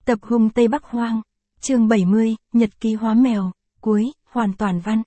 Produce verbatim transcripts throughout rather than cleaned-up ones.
Tập hung Tây Bắc Hoang. Chương bảy mươi, Nhật ký hóa mèo, cuối, hoàn toàn văn.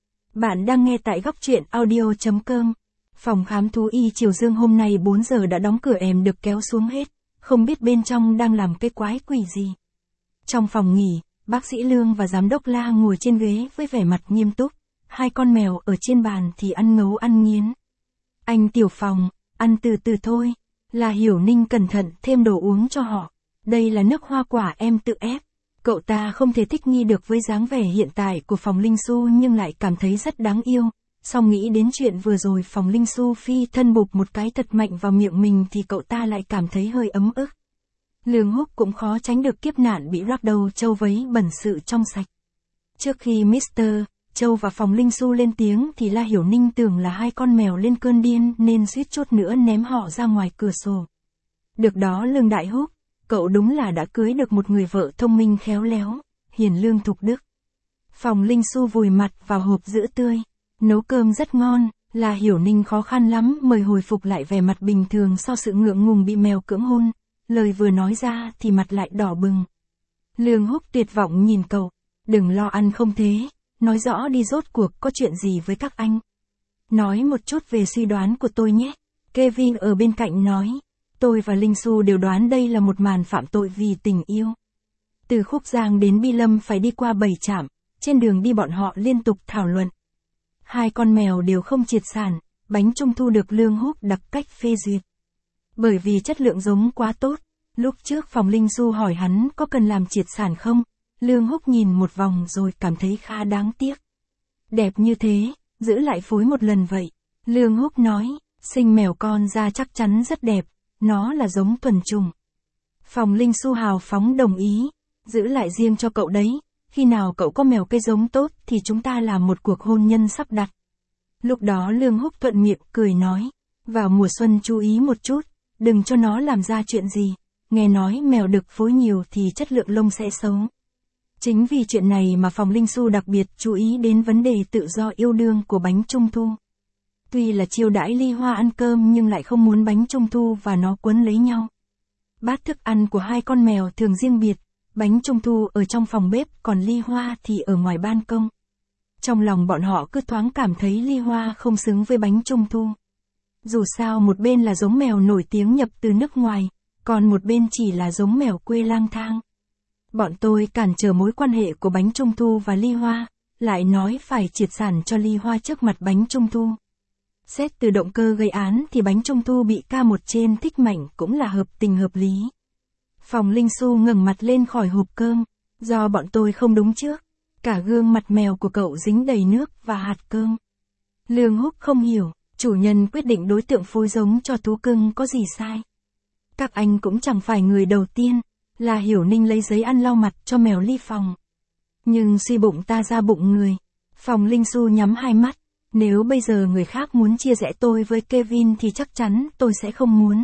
Bạn đang nghe tại góc truyện audio chấm com. Phòng khám thú y Triều Dương hôm nay bốn giờ đã đóng cửa, èm được kéo xuống hết, không biết bên trong đang làm cái quái quỷ gì. Trong phòng nghỉ, bác sĩ Lương và giám đốc La ngồi trên ghế với vẻ mặt nghiêm túc, hai con mèo ở trên bàn thì ăn ngấu ăn nghiến. Anh Tiểu Phòng, ăn từ từ thôi, là Hiểu Ninh cẩn thận thêm đồ uống cho họ. Đây là nước hoa quả em tự ép. Cậu ta không thể thích nghi được với dáng vẻ hiện tại của Phòng Linh Xu nhưng lại cảm thấy rất đáng yêu. Xong nghĩ đến chuyện vừa rồi Phòng Linh Xu phi thân bụp một cái thật mạnh vào miệng mình thì cậu ta lại cảm thấy hơi ấm ức. Lương Húc cũng khó tránh được kiếp nạn bị rắc đầu Châu vấy bẩn sự trong sạch. Trước khi mít tơ Châu và Phòng Linh Xu lên tiếng thì La Hiểu Ninh tưởng là hai con mèo lên cơn điên nên suýt chút nữa ném họ ra ngoài cửa sổ. Được đó Lương Đại Húc, cậu đúng là đã cưới được một người vợ thông minh khéo léo, hiền lương thục đức. Phòng Linh Xu vùi mặt vào hộp sữa tươi, nấu cơm rất ngon, là Hiểu Ninh khó khăn lắm mới hồi phục lại vẻ mặt bình thường sau sự ngượng ngùng bị mèo cưỡng hôn, lời vừa nói ra thì mặt lại đỏ bừng. Lương Húc tuyệt vọng nhìn cậu, đừng lo ăn không thế, nói rõ đi rốt cuộc có chuyện gì với các anh. Nói một chút về suy đoán của tôi nhé, Kevin ở bên cạnh nói. Tôi và Linh Xu đều đoán đây là một màn phạm tội vì tình yêu. Từ Khúc Giang đến Bi Lâm phải đi qua bảy trạm, trên đường đi bọn họ liên tục thảo luận. Hai con mèo đều không triệt sản, bánh trung thu được Lương Húc đặc cách phê duyệt. Bởi vì chất lượng giống quá tốt, lúc trước Phòng Linh Xu hỏi hắn có cần làm triệt sản không, Lương Húc nhìn một vòng rồi cảm thấy khá đáng tiếc. Đẹp như thế, giữ lại phối một lần vậy. Lương Húc nói, sinh mèo con ra chắc chắn rất đẹp. Nó là giống thuần chủng. Phòng Linh Xu hào phóng đồng ý, giữ lại riêng cho cậu đấy, khi nào cậu có mèo cây giống tốt thì chúng ta làm một cuộc hôn nhân sắp đặt. Lúc đó Lương Húc thuận miệng cười nói, vào mùa xuân chú ý một chút, đừng cho nó làm ra chuyện gì, nghe nói mèo đực phối nhiều thì chất lượng lông sẽ xấu. Chính vì chuyện này mà Phòng Linh Xu đặc biệt chú ý đến vấn đề tự do yêu đương của bánh trung thu. Tuy là chiêu đãi Ly Hoa ăn cơm nhưng lại không muốn bánh trung thu và nó quấn lấy nhau. Bát thức ăn của hai con mèo thường riêng biệt, bánh trung thu ở trong phòng bếp còn Ly Hoa thì ở ngoài ban công. Trong lòng bọn họ cứ thoáng cảm thấy Ly Hoa không xứng với bánh trung thu. Dù sao một bên là giống mèo nổi tiếng nhập từ nước ngoài, còn một bên chỉ là giống mèo quê lang thang. Bọn tôi cản trở mối quan hệ của bánh trung thu và Ly Hoa, lại nói phải triệt sản cho Ly Hoa trước mặt bánh trung thu. Xét từ động cơ gây án thì bánh trung thu bị ca một trên thích mạnh cũng là hợp tình hợp lý. Phòng Linh Xu ngẩng mặt lên khỏi hộp cơm, do bọn tôi không đúng trước, cả gương mặt mèo của cậu dính đầy nước và hạt cơm. Lương Húc không hiểu, chủ nhân quyết định đối tượng phối giống cho thú cưng có gì sai. Các anh cũng chẳng phải người đầu tiên, là Hiểu Ninh lấy giấy ăn lau mặt cho mèo Ly Phòng. Nhưng suy bụng ta ra bụng người, Phòng Linh Xu nhắm hai mắt. Nếu bây giờ người khác muốn chia rẽ tôi với Kevin thì chắc chắn tôi sẽ không muốn.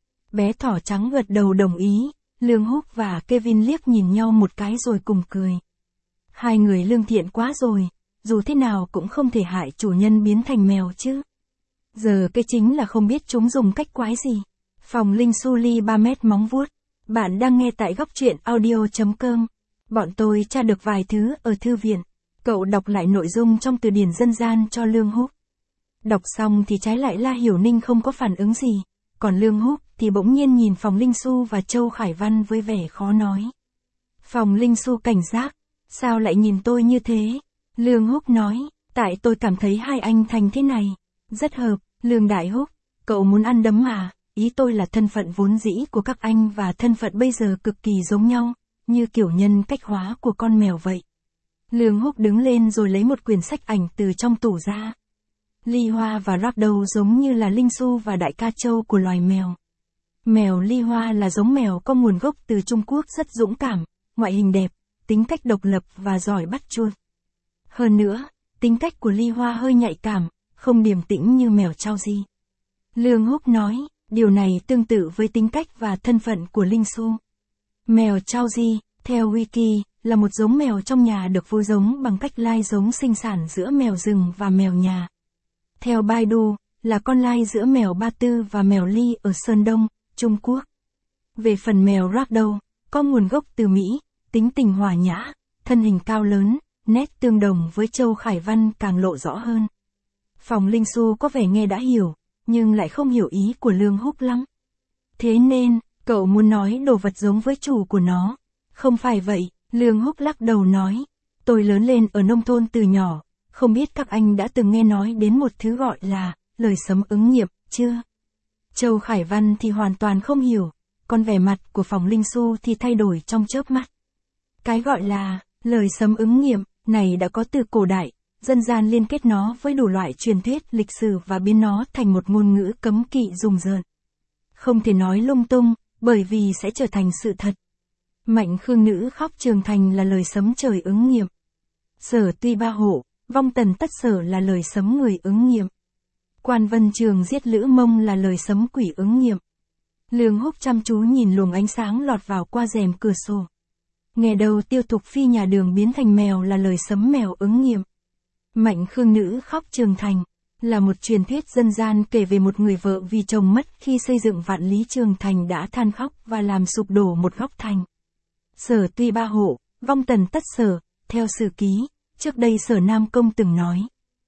Bé thỏ trắng gật đầu đồng ý, Lương Húc và Kevin liếc nhìn nhau một cái rồi cùng cười. Hai người lương thiện quá rồi, dù thế nào cũng không thể hại chủ nhân biến thành mèo chứ. Giờ cái chính là không biết chúng dùng cách quái gì. Phòng Linh Xu ly ba mét móng vuốt. Bạn đang nghe tại góc truyện audio chấm com. Bọn tôi tra được vài thứ ở thư viện. Cậu đọc lại nội dung trong từ điển dân gian cho Lương Húc. Đọc xong thì trái lại La Hiểu Ninh không có phản ứng gì, còn Lương Húc thì bỗng nhiên nhìn Phòng Linh Xu và Châu Khải Văn với vẻ khó nói. Phòng Linh Xu cảnh giác, sao lại nhìn tôi như thế? Lương Húc nói, tại tôi cảm thấy hai anh thành thế này, rất hợp. Lương Đại Húc, cậu muốn ăn đấm à? Ý tôi là thân phận vốn dĩ của các anh và thân phận bây giờ cực kỳ giống nhau, như kiểu nhân cách hóa của con mèo vậy. Lương Húc đứng lên rồi lấy một quyển sách ảnh từ trong tủ ra. Ly Hoa và Ragdoll giống như là Linh Xu và Đại Ca Châu của loài mèo. Mèo Ly Hoa là giống mèo có nguồn gốc từ Trung Quốc rất dũng cảm, ngoại hình đẹp, tính cách độc lập và giỏi bắt chuột. Hơn nữa, tính cách của Ly Hoa hơi nhạy cảm, không điềm tĩnh như mèo Chauji. Lương Húc nói, điều này tương tự với tính cách và thân phận của Linh Xu. Mèo Chauji, theo Wiki, là một giống mèo trong nhà được phối giống bằng cách lai giống sinh sản giữa mèo rừng và mèo nhà. Theo Baidu, là con lai giữa mèo Ba Tư và mèo Ly ở Sơn Đông, Trung Quốc. Về phần mèo Ragdoll, có nguồn gốc từ Mỹ, tính tình hòa nhã, thân hình cao lớn, nét tương đồng với Châu Khải Văn càng lộ rõ hơn. Phòng Linh Xu có vẻ nghe đã hiểu, nhưng lại không hiểu ý của Lương Húc lắm. Thế nên, cậu muốn nói đồ vật giống với chủ của nó. Không phải vậy, Lương Húc lắc đầu nói. Tôi lớn lên ở nông thôn từ nhỏ, không biết các anh đã từng nghe nói đến một thứ gọi là lời sấm ứng nghiệm, chưa? Châu Khải Văn thì hoàn toàn không hiểu, còn vẻ mặt của Phòng Linh Xu thì thay đổi trong chớp mắt. Cái gọi là lời sấm ứng nghiệm này đã có từ cổ đại, dân gian liên kết nó với đủ loại truyền thuyết lịch sử và biến nó thành một ngôn ngữ cấm kỵ rùng rợn. Không thể nói lung tung, bởi vì sẽ trở thành sự thật. Mạnh Khương Nữ khóc trường thành là lời sấm trời ứng nghiệm. Sở tuy ba hộ, vong tần tất sở là lời sấm người ứng nghiệm. Quan Vân Trường giết Lữ Mông là lời sấm quỷ ứng nghiệm. Lương Húc chăm chú nhìn luồng ánh sáng lọt vào qua rèm cửa sổ. Nghe đầu Tiêu Thục Phi nhà Đường biến thành mèo là lời sấm mèo ứng nghiệm. Mạnh Khương Nữ khóc trường thành là một truyền thuyết dân gian kể về một người vợ vì chồng mất khi xây dựng Vạn Lý Trường Thành đã than khóc và làm sụp đổ một góc thành. Sở tuy ba hộ, vong tần tất sở, theo Sử Ký, trước đây Sở Nam Công từng nói.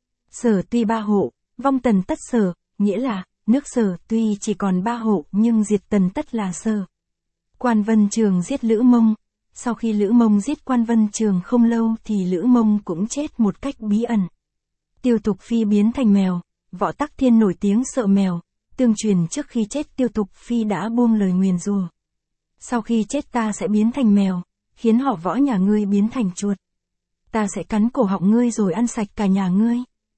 Sở tuy ba hộ, vong tần tất sở, nghĩa là, nước Sở tuy chỉ còn ba hộ nhưng diệt tần tất là Sở. Quan Vân Trường giết Lữ Mông. Sau khi Lữ Mông giết Quan Vân Trường không lâu thì Lữ Mông cũng chết một cách bí ẩn. Tiêu Thục Phi biến thành mèo, Võ Tắc Thiên nổi tiếng sợ mèo, tương truyền trước khi chết Tiêu Thục Phi đã buông lời nguyền rủa. Sau khi chết ta sẽ biến thành mèo, khiến họ Võ nhà ngươi biến thành chuột. Ta sẽ cắn cổ họng ngươi rồi ăn sạch cả nhà ngươi.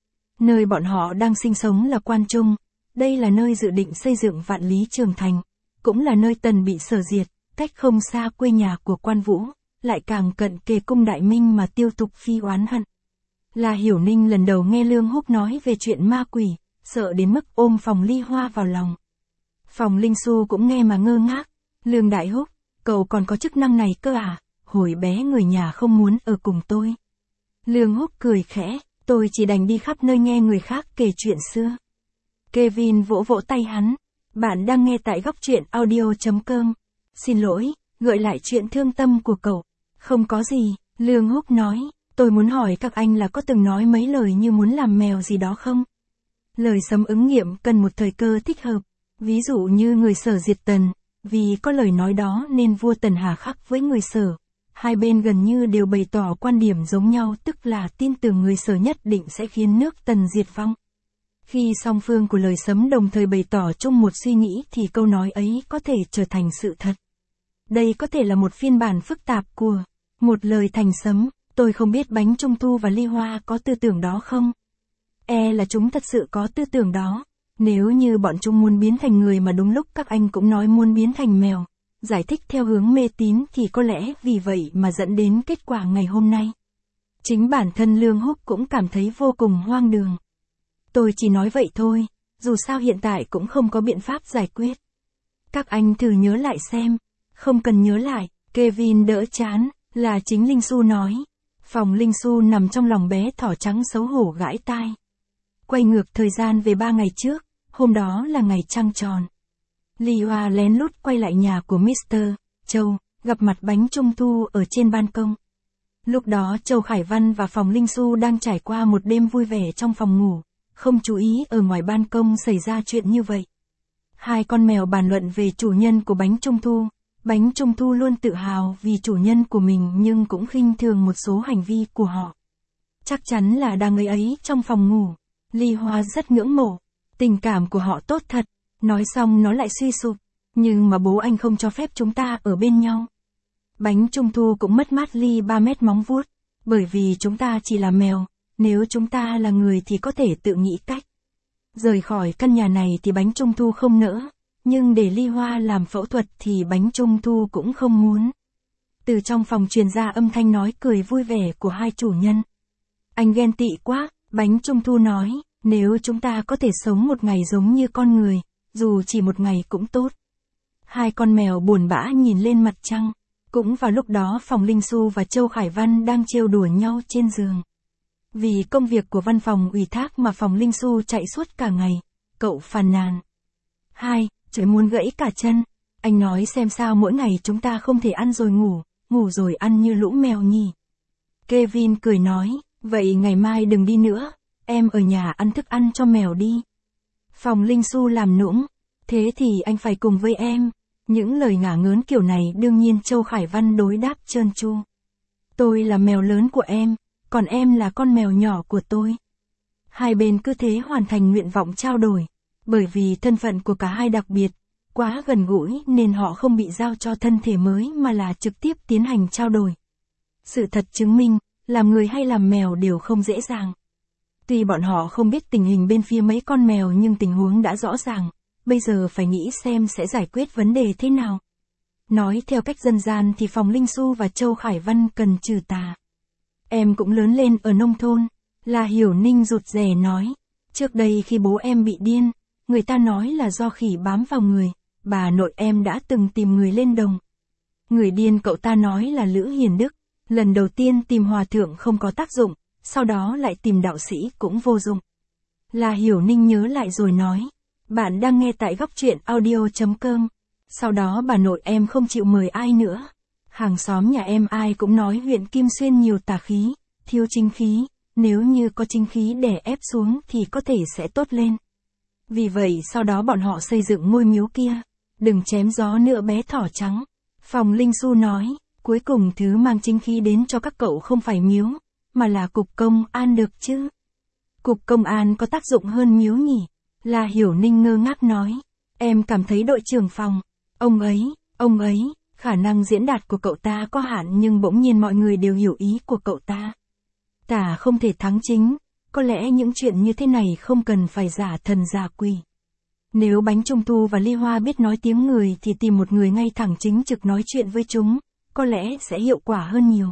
Nơi bọn họ đang sinh sống là Quan Trung, đây là nơi dự định xây dựng Vạn Lý Trường Thành, cũng là nơi Tần bị Sở diệt, cách không xa quê nhà của Quan Vũ, lại càng cận kề cung Đại Minh mà Tiêu Thục Phi oán hận. La Hiểu Ninh lần đầu nghe Lương Húc nói về chuyện ma quỷ, sợ đến mức ôm Phòng Ly Hoa vào lòng. Phòng Linh Xu cũng nghe mà ngơ ngác. Lương Đại Húc, cậu còn có chức năng này cơ à? Hồi bé người nhà không muốn ở cùng tôi. Lương Húc cười khẽ, tôi chỉ đành đi khắp nơi nghe người khác kể chuyện xưa. Kevin vỗ vỗ tay hắn. Bạn đang nghe tại góc truyện audio chấm com. Xin lỗi, gợi lại chuyện thương tâm của cậu. Không có gì, Lương Húc nói. Tôi muốn hỏi các anh là có từng nói mấy lời như muốn làm mèo gì đó không? Lời sấm ứng nghiệm cần một thời cơ thích hợp. Ví dụ như người Sở diệt Tần, vì có lời nói đó nên vua Tần hà khắc với người Sở. Hai bên gần như đều bày tỏ quan điểm giống nhau, tức là tin tưởng người Sở nhất định sẽ khiến nước Tần diệt vong. Khi song phương của lời sấm đồng thời bày tỏ chung một suy nghĩ thì câu nói ấy có thể trở thành sự thật. Đây có thể là một phiên bản phức tạp của một lời thành sấm. Tôi không biết Bánh Trung Thu và Ly Hoa có tư tưởng đó không? E là chúng thật sự có tư tưởng đó. Nếu như bọn chúng muốn biến thành người mà đúng lúc các anh cũng nói muốn biến thành mèo, giải thích theo hướng mê tín thì có lẽ vì vậy mà dẫn đến kết quả ngày hôm nay. Chính bản thân Lương Húc cũng cảm thấy vô cùng hoang đường. Tôi chỉ nói vậy thôi, dù sao hiện tại cũng không có biện pháp giải quyết. Các anh thử nhớ lại xem. Không cần nhớ lại, Kevin đỡ chán, là chính Linh Xu nói. Phòng Linh Xu nằm trong lòng bé thỏ trắng xấu hổ gãi tai. Quay ngược thời gian về ba ngày trước, hôm đó là ngày trăng tròn. Ly Hoa lén lút quay lại nhà của mít tơ Châu, gặp mặt Bánh Trung Thu ở trên ban công. Lúc đó Châu Khải Văn và Phòng Linh Xu đang trải qua một đêm vui vẻ trong phòng ngủ, không chú ý ở ngoài ban công xảy ra chuyện như vậy. Hai con mèo bàn luận về chủ nhân của Bánh Trung Thu. Bánh Trung Thu luôn tự hào vì chủ nhân của mình nhưng cũng khinh thường một số hành vi của họ. Chắc chắn là đang người ấy trong phòng ngủ. Ly Hoa rất ngưỡng mộ. Tình cảm của họ tốt thật. Nói xong nó lại suy sụp. Nhưng mà bố anh không cho phép chúng ta ở bên nhau. Bánh Trung Thu cũng mất mát Ly ba mét móng vuốt. Bởi vì chúng ta chỉ là mèo. Nếu chúng ta là người thì có thể tự nghĩ cách. Rời khỏi căn nhà này thì Bánh Trung Thu không nỡ. Nhưng để Ly Hoa làm phẫu thuật thì Bánh Trung Thu cũng không muốn. Từ trong phòng truyền ra âm thanh nói cười vui vẻ của hai chủ nhân. Anh ghen tị quá, Bánh Trung Thu nói, nếu chúng ta có thể sống một ngày giống như con người, dù chỉ một ngày cũng tốt. Hai con mèo buồn bã nhìn lên mặt trăng. Cũng vào lúc đó Phòng Linh Xu và Châu Khải Văn đang trêu đùa nhau trên giường. Vì công việc của văn phòng ủy thác mà Phòng Linh Xu chạy suốt cả ngày, cậu phàn nàn. Hai, trời muốn gãy cả chân. Anh nói xem sao mỗi ngày chúng ta không thể ăn rồi ngủ, ngủ rồi ăn như lũ mèo nhỉ. Kevin cười nói, vậy ngày mai đừng đi nữa, em ở nhà ăn thức ăn cho mèo đi. Phòng Linh Xu làm nũng, thế thì anh phải cùng với em. Những lời ngả ngớn kiểu này đương nhiên Châu Khải Văn đối đáp trơn tru. Tôi là mèo lớn của em, còn em là con mèo nhỏ của tôi. Hai bên cứ thế hoàn thành nguyện vọng trao đổi, bởi vì thân phận của cả hai đặc biệt, quá gần gũi nên họ không bị giao cho thân thể mới mà là trực tiếp tiến hành trao đổi. Sự thật chứng minh, làm người hay làm mèo đều không dễ dàng. Tuy bọn họ không biết tình hình bên phía mấy con mèo nhưng tình huống đã rõ ràng, bây giờ phải nghĩ xem sẽ giải quyết vấn đề thế nào. Nói theo cách dân gian thì Phòng Linh Xu và Châu Khải Văn cần trừ tà. Em cũng lớn lên ở nông thôn, là Hiểu Ninh rụt rè nói. Trước đây khi bố em bị điên, người ta nói là do khỉ bám vào người, bà nội em đã từng tìm người lên đồng. Người điên cậu ta nói là Lữ Hiền Đức, lần đầu tiên tìm hòa thượng không có tác dụng, sau đó lại tìm đạo sĩ cũng vô dụng. Là Hiểu Ninh nhớ lại rồi nói, bạn đang nghe tại góc truyện audio chấm com. Sau đó bà nội em không chịu mời ai nữa. Hàng xóm nhà em ai cũng nói huyện Kim Xuyên nhiều tà khí, thiếu chính khí, nếu như có chính khí đè ép xuống thì có thể sẽ tốt lên. Vì vậy sau đó bọn họ xây dựng ngôi miếu kia. Đừng chém gió nữa bé thỏ trắng. Phòng Linh Xu nói, cuối cùng thứ mang chính khí đến cho các cậu không phải miếu, mà là cục công an được chứ. Cục công an có tác dụng hơn miếu nhỉ? Là Hiểu Ninh ngơ ngác nói, em cảm thấy đội trưởng phòng, ông ấy, ông ấy, khả năng diễn đạt của cậu ta có hạn nhưng bỗng nhiên mọi người đều hiểu ý của cậu ta. Tà không thể thắng chính, có lẽ những chuyện như thế này không cần phải giả thần giả quỷ. Nếu Bánh Trung Thu và Ly Hoa biết nói tiếng người thì tìm một người ngay thẳng chính trực nói chuyện với chúng, có lẽ sẽ hiệu quả hơn nhiều.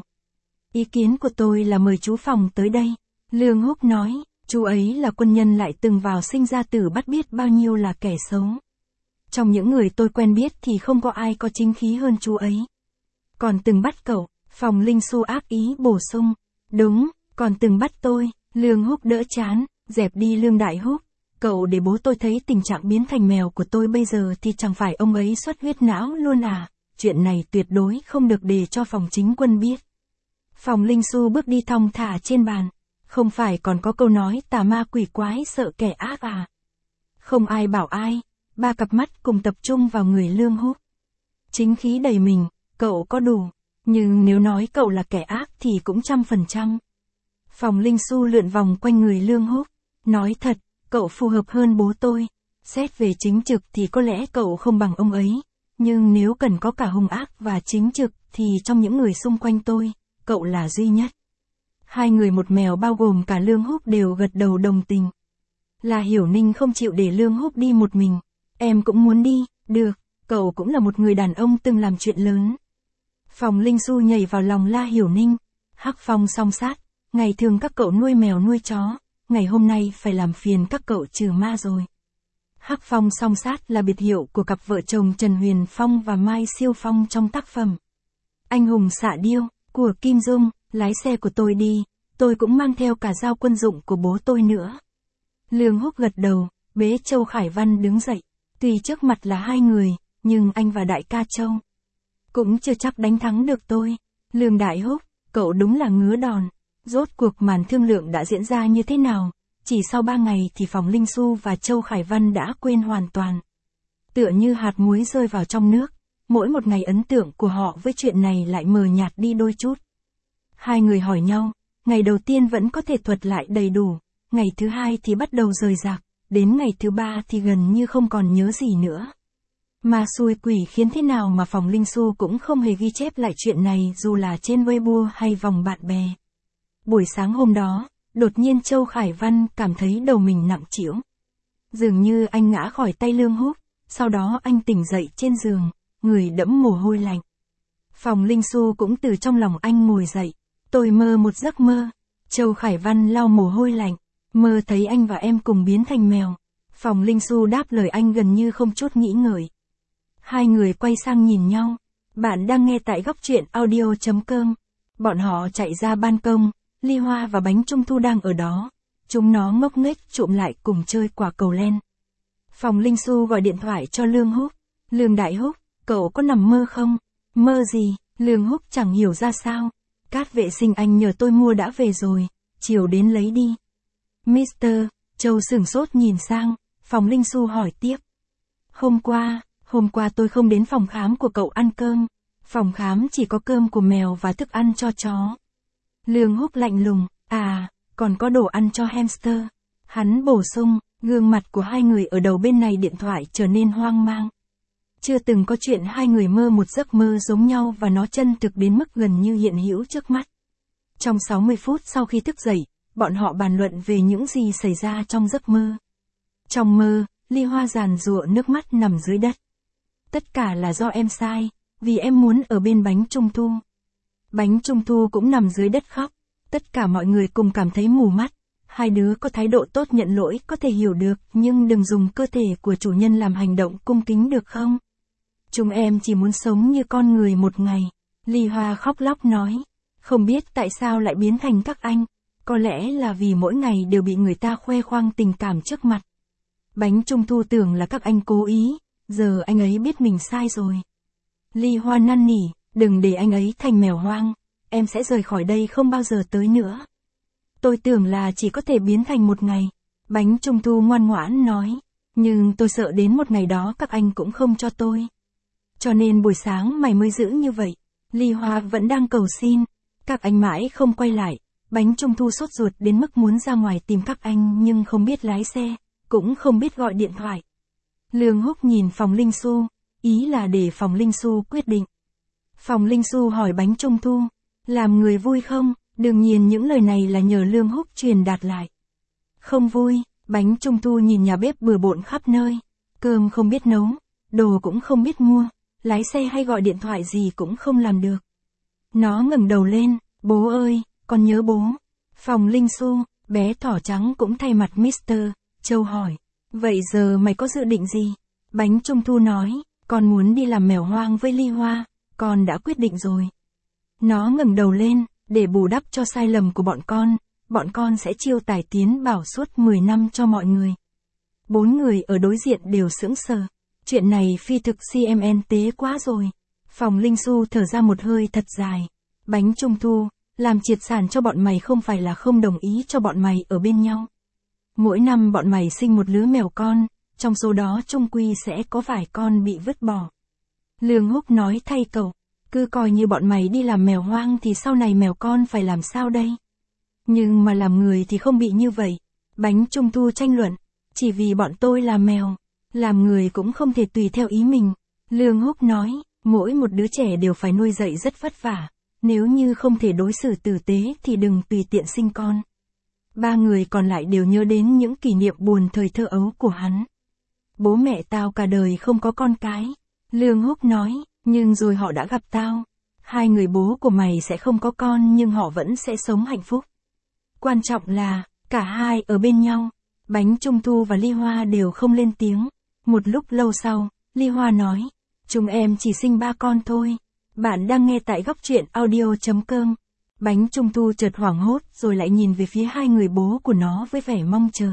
Ý kiến của tôi là mời chú Phòng tới đây. Lương Húc nói, chú ấy là quân nhân lại từng vào sinh ra tử bắt biết bao nhiêu là kẻ xấu. Trong những người tôi quen biết thì không có ai có chính khí hơn chú ấy. Còn từng bắt cậu, Phòng Linh Xu ác ý bổ sung. Đúng, còn từng bắt tôi. Lương Húc đỡ chán, dẹp đi Lương Đại Húc. Cậu để bố tôi thấy tình trạng biến thành mèo của tôi bây giờ thì chẳng phải ông ấy xuất huyết não luôn à. Chuyện này tuyệt đối không được để cho phòng chính quân biết. Phòng Linh Xu bước đi thong thả trên bàn. Không phải còn có câu nói tà ma quỷ quái sợ kẻ ác à. Không ai bảo ai. Ba cặp mắt cùng tập trung vào người Lương Húc. Chính khí đầy mình, cậu có đủ. Nhưng nếu nói cậu là kẻ ác thì cũng trăm phần trăm. Phòng Linh Xu lượn vòng quanh người Lương Húc. Nói thật, cậu phù hợp hơn bố tôi. Xét về chính trực thì có lẽ cậu không bằng ông ấy. Nhưng nếu cần có cả hung ác và chính trực thì trong những người xung quanh tôi, cậu là duy nhất. Hai người một mèo bao gồm cả Lương Húc đều gật đầu đồng tình. Là Hiểu Ninh không chịu để Lương Húc đi một mình. Em cũng muốn đi, được, cậu cũng là một người đàn ông từng làm chuyện lớn. Phòng Linh Xu nhảy vào lòng La Hiểu Ninh. Hắc Phong song sát, ngày thường các cậu nuôi mèo nuôi chó, ngày hôm nay phải làm phiền các cậu trừ ma rồi. Hắc Phong song sát là biệt hiệu của cặp vợ chồng Trần Huyền Phong và Mai Siêu Phong trong tác phẩm Anh hùng xạ điêu, của Kim Dung. Lái xe của tôi đi, tôi cũng mang theo cả dao quân dụng của bố tôi nữa. Lương Húc gật đầu, bế Châu Khải Văn đứng dậy. Tuy trước mặt là hai người, nhưng anh và đại ca Châu cũng chưa chắc đánh thắng được tôi. Lương Đại Húc, cậu đúng là ngứa đòn. Rốt cuộc màn thương lượng đã diễn ra như thế nào? Chỉ sau ba ngày thì Phòng Linh Xu và Châu Khải Văn đã quên hoàn toàn. Tựa như hạt muối rơi vào trong nước, mỗi một ngày ấn tượng của họ với chuyện này lại mờ nhạt đi đôi chút. Hai người hỏi nhau, ngày đầu tiên vẫn có thể thuật lại đầy đủ, ngày thứ hai thì bắt đầu rời rạc, đến ngày thứ ba thì gần như không còn nhớ gì nữa. Mà xui quỷ khiến thế nào mà Phòng Linh Xu cũng không hề ghi chép lại chuyện này dù là trên Weibo hay vòng bạn bè. Buổi sáng hôm đó, đột nhiên Châu Khải Văn cảm thấy đầu mình nặng trĩu. Dường như anh ngã khỏi tay Lương Húc, sau đó anh tỉnh dậy trên giường, người đẫm mồ hôi lạnh. Phòng Linh Xu cũng từ trong lòng anh ngồi dậy. Tôi mơ một giấc mơ. Châu Khải Văn lau mồ hôi lạnh, mơ thấy anh và em cùng biến thành mèo. Phòng Linh Xu đáp lời anh gần như không chút nghĩ ngợi. Hai người quay sang nhìn nhau. Bạn đang nghe tại góc truyện audio chấm com. Bọn họ chạy ra ban công, Ly Hoa và Bánh Trung Thu đang ở đó. Chúng nó ngốc nghếch trụm lại cùng chơi quả cầu len. Phòng Linh Xu gọi điện thoại cho Lương Húc. Lương Đại Húc, cậu có nằm mơ không? Mơ gì? Lương Húc chẳng hiểu ra sao. Cát vệ sinh anh nhờ tôi mua đã về rồi, chiều đến lấy đi. mít tơ, Châu sửng sốt nhìn sang, Phòng Linh Xu hỏi tiếp. Hôm qua, hôm qua tôi không đến phòng khám của cậu ăn cơm, phòng khám chỉ có cơm của mèo và thức ăn cho chó. Lương Húc lạnh lùng, à, còn có đồ ăn cho hamster. Hắn bổ sung, gương mặt của hai người ở đầu bên này điện thoại trở nên hoang mang. Chưa từng có chuyện hai người mơ một giấc mơ giống nhau và nó chân thực đến mức gần như hiện hữu trước mắt. Trong sáu mươi phút sau khi thức dậy, bọn họ bàn luận về những gì xảy ra trong giấc mơ. Trong mơ, Ly Hoa giàn giụa nước mắt nằm dưới đất. Tất cả là do em sai, vì em muốn ở bên bánh trung thu. Bánh trung thu cũng nằm dưới đất khóc. Tất cả mọi người cùng cảm thấy mù mắt. Hai đứa có thái độ tốt nhận lỗi có thể hiểu được, nhưng đừng dùng cơ thể của chủ nhân làm hành động cung kính được không? Chúng em chỉ muốn sống như con người một ngày. Ly Hoa khóc lóc nói. Không biết tại sao lại biến thành các anh. Có lẽ là vì mỗi ngày đều bị người ta khoe khoang tình cảm trước mặt. Bánh trung thu tưởng là các anh cố ý, giờ anh ấy biết mình sai rồi. Ly Hoa năn nỉ, đừng để anh ấy thành mèo hoang, em sẽ rời khỏi đây không bao giờ tới nữa. Tôi tưởng là chỉ có thể biến thành một ngày. Bánh trung thu ngoan ngoãn nói, nhưng tôi sợ đến một ngày đó các anh cũng không cho tôi. Cho nên buổi sáng mày mới giữ như vậy. Ly Hoa vẫn đang cầu xin, các anh mãi không quay lại. Bánh trung thu sốt ruột đến mức muốn ra ngoài tìm các anh nhưng không biết lái xe, cũng không biết gọi điện thoại. Lương Húc nhìn Phòng Linh Xu, ý là để Phòng Linh Xu quyết định. Phòng Linh Xu hỏi bánh trung thu, làm người vui không? Đương nhiên những lời này là nhờ Lương Húc truyền đạt lại. Không vui, bánh trung thu nhìn nhà bếp bừa bộn khắp nơi, cơm không biết nấu, đồ cũng không biết mua, lái xe hay gọi điện thoại gì cũng không làm được. Nó ngẩng đầu lên, bố ơi, con nhớ bố. Phòng Linh Xu, bé thỏ trắng cũng thay mặt mít tơ Châu hỏi, vậy giờ mày có dự định gì? Bánh trung thu nói, con muốn đi làm mèo hoang với Ly Hoa, con đã quyết định rồi. Nó ngẩng đầu lên, để bù đắp cho sai lầm của bọn con, bọn con sẽ chiêu tài tiến bảo suốt mười năm cho mọi người. Bốn người ở đối diện đều sững sờ. Chuyện này phi thực xê em en tế quá rồi. Phòng Linh Xu thở ra một hơi thật dài. Bánh trung thu, làm triệt sản cho bọn mày không phải là không đồng ý cho bọn mày ở bên nhau. Mỗi năm bọn mày sinh một lứa mèo con, trong số đó chung quy sẽ có vài con bị vứt bỏ. Lương Húc nói thay cậu, cứ coi như bọn mày đi làm mèo hoang thì sau này mèo con phải làm sao đây? Nhưng mà làm người thì không bị như vậy. Bánh trung thu tranh luận, chỉ vì bọn tôi là mèo, làm người cũng không thể tùy theo ý mình. Lương Húc nói, mỗi một đứa trẻ đều phải nuôi dạy rất vất vả, nếu như không thể đối xử tử tế thì đừng tùy tiện sinh con. Ba người còn lại đều nhớ đến những kỷ niệm buồn thời thơ ấu của hắn. Bố mẹ tao cả đời không có con cái. Lương Húc nói, nhưng rồi họ đã gặp tao. Hai người bố của mày sẽ không có con nhưng họ vẫn sẽ sống hạnh phúc. Quan trọng là, cả hai ở bên nhau. Bánh trung thu và Ly Hoa đều không lên tiếng. Một lúc lâu sau, Ly Hoa nói, chúng em chỉ sinh ba con thôi. Bạn đang nghe tại góc truyện audio chấm com. Bánh trung thu chợt hoảng hốt rồi lại nhìn về phía hai người bố của nó với vẻ mong chờ.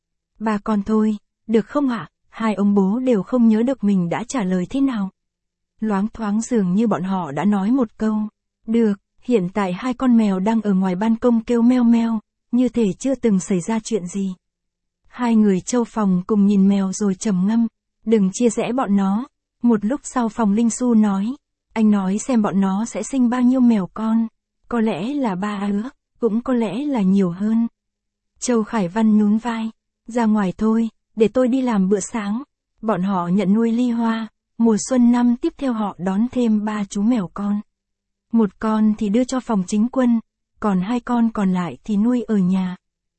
Ba con thôi, được không ạ? Hai ông bố đều không nhớ được mình đã trả lời thế nào. Loáng thoáng dường như bọn họ đã nói một câu. Được, hiện tại hai con mèo đang ở ngoài ban công kêu meo meo, như thể chưa từng xảy ra chuyện gì. Hai người Châu Phòng cùng nhìn mèo rồi trầm ngâm, đừng chia rẽ bọn nó. Một lúc sau Phòng Linh Xu nói, anh nói xem bọn nó sẽ sinh bao nhiêu mèo con. Có lẽ là ba ứa, cũng có lẽ là nhiều hơn. Châu Khải Văn nhún vai, ra ngoài thôi, để tôi đi làm bữa sáng. Bọn họ nhận nuôi Ly Hoa, mùa xuân năm tiếp theo họ đón thêm ba chú mèo con. Một con thì đưa cho phòng chính quân, còn hai con còn lại thì nuôi ở nhà.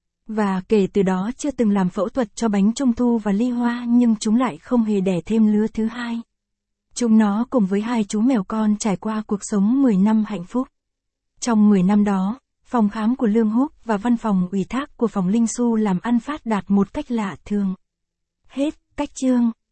Và kể từ đó chưa từng làm phẫu thuật cho bánh trung thu và Ly Hoa nhưng chúng lại không hề đẻ thêm lứa thứ hai. Chúng nó cùng với hai chú mèo con trải qua cuộc sống mười năm hạnh phúc. Trong mười năm đó, phòng khám của Lương Húc và văn phòng ủy thác của Phòng Linh Xu làm ăn phát đạt một cách lạ thường. Hết, cách chương.